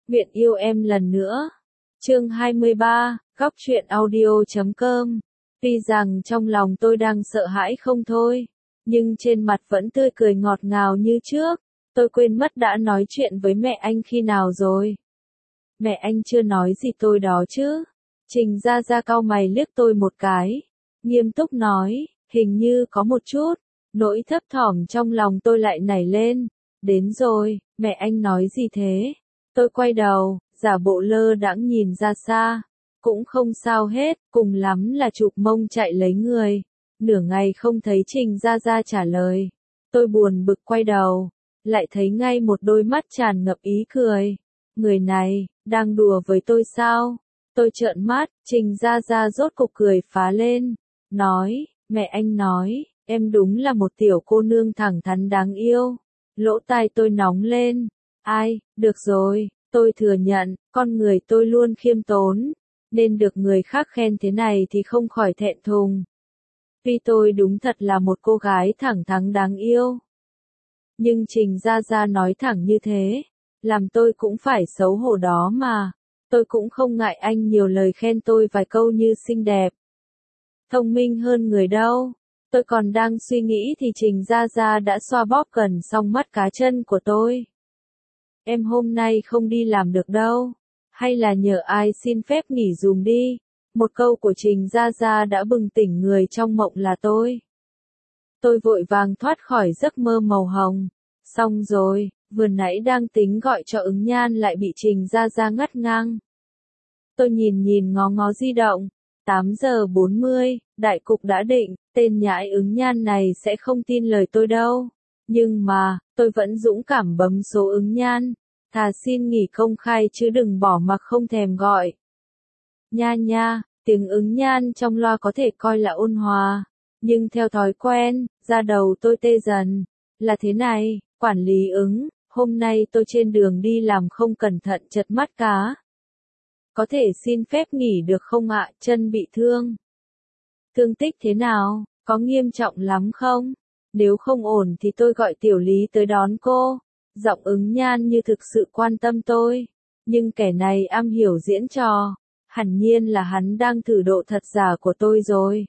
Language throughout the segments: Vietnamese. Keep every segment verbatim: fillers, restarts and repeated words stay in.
Nguyện yêu em lần nữa. Chương hai mươi ba, góc truyện audio chấm com. Tuy rằng trong lòng tôi đang sợ hãi không thôi, nhưng trên mặt vẫn tươi cười ngọt ngào như trước. Tôi quên mất đã nói chuyện với mẹ anh khi nào rồi. Mẹ anh chưa nói gì tôi đó chứ. Trình Gia Gia cau mày liếc tôi một cái, nghiêm túc nói, hình như có một chút. Nỗi thấp thỏm trong lòng tôi lại nảy lên. Đến rồi, mẹ anh nói gì thế? Tôi quay đầu, giả bộ lơ đãng nhìn ra xa. Cũng không sao hết, cùng lắm là chụp mông chạy lấy người. Nửa ngày không thấy Trình Gia Gia trả lời. Tôi buồn bực quay đầu, lại thấy ngay một đôi mắt tràn ngập ý cười. Người này, đang đùa với tôi sao? Tôi trợn mắt, Trình Gia Gia rốt cục cười phá lên. Nói, mẹ anh nói, em đúng là một tiểu cô nương thẳng thắn đáng yêu. Lỗ tai tôi nóng lên. Ai, được rồi, tôi thừa nhận, con người tôi luôn khiêm tốn. Nên được người khác khen thế này thì không khỏi thẹn thùng. Tuy tôi đúng thật là một cô gái thẳng thắn đáng yêu. Nhưng Trình Gia Gia nói thẳng như thế, làm tôi cũng phải xấu hổ đó mà. Tôi cũng không ngại anh nhiều lời khen tôi vài câu như xinh đẹp, thông minh hơn người đâu. Tôi còn đang suy nghĩ thì Trình Gia Gia đã xoa bóp gần xong mắt cá chân của tôi. Em hôm nay không đi làm được đâu, hay là nhờ ai xin phép nghỉ dùm đi. Một câu của Trình Gia Gia đã bừng tỉnh người trong mộng là tôi. Tôi vội vàng thoát khỏi giấc mơ màu hồng. Xong rồi, vừa nãy đang tính gọi cho ứng nhan lại bị Trình Gia Gia ngắt ngang. Tôi nhìn nhìn ngó ngó di động. tám giờ bốn mươi, đại cục đã định, tên nhãi ứng nhan này sẽ không tin lời tôi đâu. Nhưng mà, tôi vẫn dũng cảm bấm số ứng nhan. Thà xin nghỉ công khai chứ đừng bỏ mặc không thèm gọi. Nha nha, tiếng ứng nhan trong loa có thể coi là ôn hòa. Nhưng theo thói quen, da đầu tôi tê dần. Là thế này, quản lý ứng, hôm nay tôi trên đường đi làm không cẩn thận chật mắt cá. Có thể xin phép nghỉ được không ạ, chân bị thương. Thương tích thế nào, có nghiêm trọng lắm không? Nếu không ổn thì tôi gọi tiểu lý tới đón cô. Giọng ứng nhan như thực sự quan tâm tôi. Nhưng kẻ này am hiểu diễn trò. Hẳn nhiên là hắn đang thử độ thật giả của tôi rồi.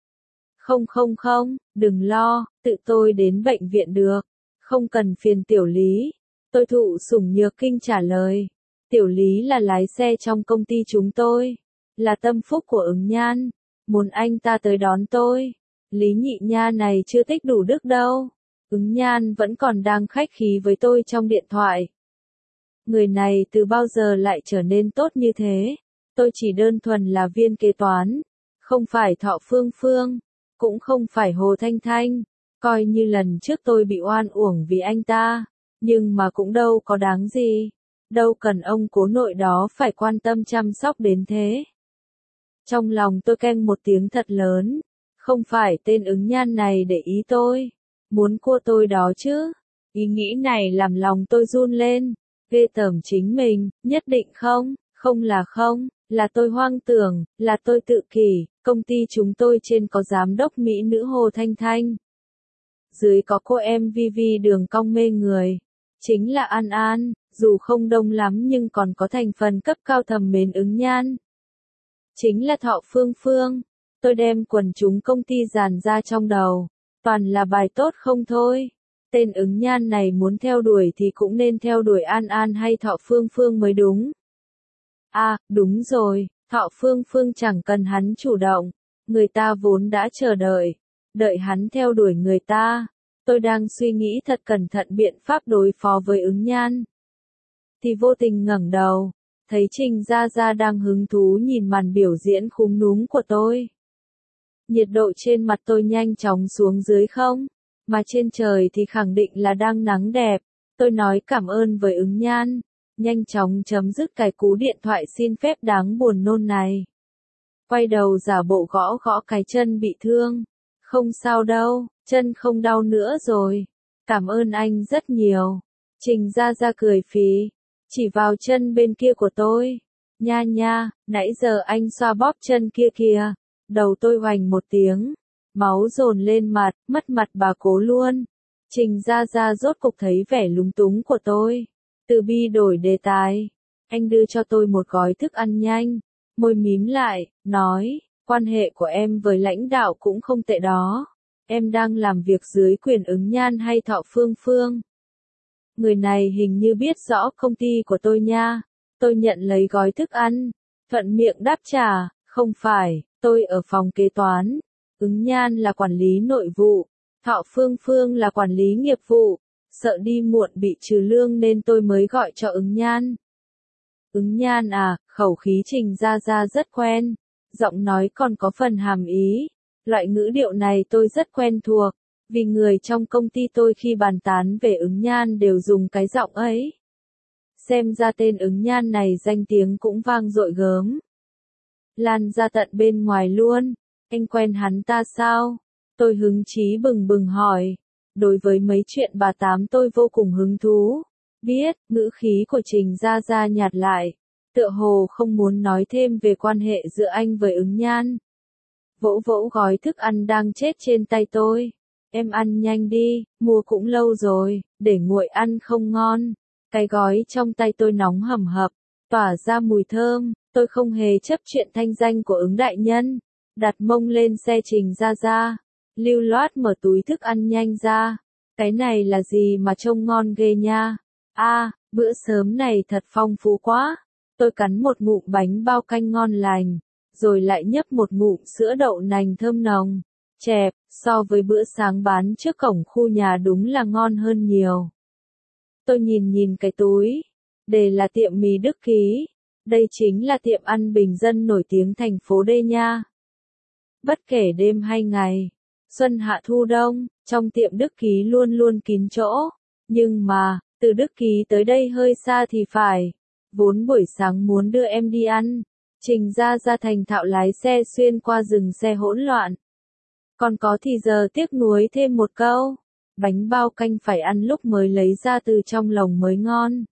Không không không, đừng lo, tự tôi đến bệnh viện được. Không cần phiền tiểu lý. Tôi thụ sủng nhược kinh trả lời. Tiểu lý là lái xe trong công ty chúng tôi. Là tâm phúc của ứng nhan. Muốn anh ta tới đón tôi. Lý nhị nha này chưa tích đủ đức đâu. Ứng nhan vẫn còn đang khách khí với tôi trong điện thoại. Người này từ bao giờ lại trở nên tốt như thế? Tôi chỉ đơn thuần là viên kế toán. Không phải Thọ Phương Phương. Cũng không phải Hồ Thanh Thanh. Coi như lần trước tôi bị oan uổng vì anh ta. Nhưng mà cũng đâu có đáng gì. Đâu cần ông cố nội đó phải quan tâm chăm sóc đến thế. Trong lòng tôi keng một tiếng thật lớn. Không phải tên ứng nhan này để ý tôi. Muốn cua tôi đó chứ. Ý nghĩ này làm lòng tôi run lên. Ghê tởm chính mình, nhất định không, không là không, là tôi hoang tưởng, là tôi tự kỷ. Công ty chúng tôi trên có giám đốc mỹ nữ Hồ Thanh Thanh. Dưới có cô em Vi Vi đường cong mê người. Chính là An An, dù không đông lắm nhưng còn có thành phần cấp cao thầm mến ứng nhan. Chính là Thọ Phương Phương. Tôi đem quần chúng công ty dàn ra trong đầu. Toàn là bài tốt không thôi. Tên ứng nhan này muốn theo đuổi thì cũng nên theo đuổi An An hay Thọ Phương Phương mới đúng. À, đúng rồi, Thọ Phương Phương chẳng cần hắn chủ động. Người ta vốn đã chờ đợi. Đợi hắn theo đuổi người ta. Tôi đang suy nghĩ thật cẩn thận biện pháp đối phó với ứng nhan. Thì vô tình ngẩng đầu. Thấy Trình Gia Gia đang hứng thú nhìn màn biểu diễn khúm núm của tôi. Nhiệt độ trên mặt tôi nhanh chóng xuống dưới không, mà trên trời thì khẳng định là đang nắng đẹp. Tôi nói cảm ơn với ứng nhan, nhanh chóng chấm dứt cái cú điện thoại xin phép đáng buồn nôn này. Quay đầu giả bộ gõ gõ cái chân bị thương. Không sao đâu, chân không đau nữa rồi. Cảm ơn anh rất nhiều. Trình Gia Gia cười phì, chỉ vào chân bên kia của tôi. Nha nha, nãy giờ anh xoa bóp chân kia kìa. Đầu tôi hoành một tiếng, máu dồn lên mặt, mất mặt bà cố luôn. Trình Gia Gia rốt cục thấy vẻ lúng túng của tôi. Từ bi đổi đề tài. Anh đưa cho tôi một gói thức ăn nhanh, môi mím lại, nói, quan hệ của em với lãnh đạo cũng không tệ đó. Em đang làm việc dưới quyền ứng nhan hay Thọ Phương Phương? Người này hình như biết rõ công ty của tôi nha. Tôi nhận lấy gói thức ăn, thuận miệng đáp trả, không phải, tôi ở phòng kế toán. Ứng nhan là quản lý nội vụ, Thọ Phương Phương là quản lý nghiệp vụ. Sợ đi muộn bị trừ lương nên tôi mới gọi cho ứng nhan. Ứng nhan à, khẩu khí Trình Gia Gia rất quen, giọng nói còn có phần hàm ý. Loại ngữ điệu này tôi rất quen thuộc, vì người trong công ty tôi khi bàn tán về ứng nhan đều dùng cái giọng ấy. Xem ra tên ứng nhan này danh tiếng cũng vang dội gớm. Lan ra tận bên ngoài luôn, anh quen hắn ta sao? Tôi hứng chí bừng bừng hỏi. Đối với mấy chuyện bà Tám tôi vô cùng hứng thú. Biết, ngữ khí của Trình Gia Gia nhạt lại, tựa hồ không muốn nói thêm về quan hệ giữa anh với ứng nhan. Vỗ vỗ gói thức ăn đang chết trên tay tôi. Em ăn nhanh đi, mua cũng lâu rồi, để nguội ăn không ngon. Cái gói trong tay tôi nóng hầm hập, tỏa ra mùi thơm, tôi không hề chấp chuyện thanh danh của ứng đại nhân. Đặt mông lên xe Trình Gia Gia, lưu loát mở túi thức ăn nhanh ra. Cái này là gì mà trông ngon ghê nha. A, à, bữa sớm này thật phong phú quá. Tôi cắn một ngụm bánh bao canh ngon lành, rồi lại nhấp một ngụm sữa đậu nành thơm nồng. Chẹp, so với bữa sáng bán trước cổng khu nhà đúng là ngon hơn nhiều. Tôi nhìn nhìn cái túi, đây là tiệm mì Đức Ký. Đây chính là tiệm ăn bình dân nổi tiếng thành phố D nha. Bất kể đêm hay ngày, xuân hạ thu đông, trong tiệm Đức Ký luôn luôn kín chỗ. Nhưng mà, từ Đức Ký tới đây hơi xa thì phải. Vốn buổi sáng muốn đưa em đi ăn, Trình Gia Gia thành thạo lái xe xuyên qua rừng xe hỗn loạn. Còn có thì giờ tiếc nuối thêm một câu, bánh bao canh phải ăn lúc mới lấy ra từ trong lồng mới ngon.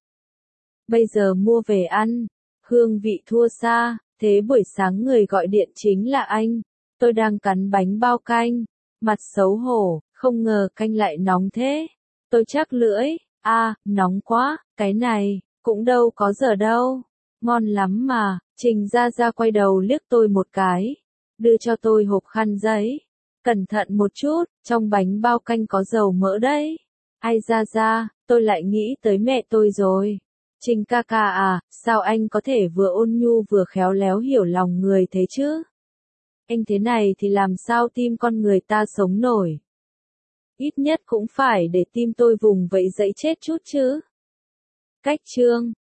Bây giờ mua về ăn, hương vị thua xa, thế buổi sáng người gọi điện chính là anh. Tôi đang cắn bánh bao canh, mặt xấu hổ, không ngờ canh lại nóng thế. Tôi chắc lưỡi, a, à, nóng quá, cái này, cũng đâu có giờ đâu. Ngon lắm mà, Trình Gia Gia quay đầu liếc tôi một cái, đưa cho tôi hộp khăn giấy. Cẩn thận một chút, trong bánh bao canh có dầu mỡ đấy. Ai Gia Gia, tôi lại nghĩ tới mẹ tôi rồi. Trình ca ca à, sao anh có thể vừa ôn nhu vừa khéo léo hiểu lòng người thế chứ? Anh thế này thì làm sao tim con người ta sống nổi? Ít nhất cũng phải để tim tôi vùng vẫy dậy chết chút chứ. Cách chương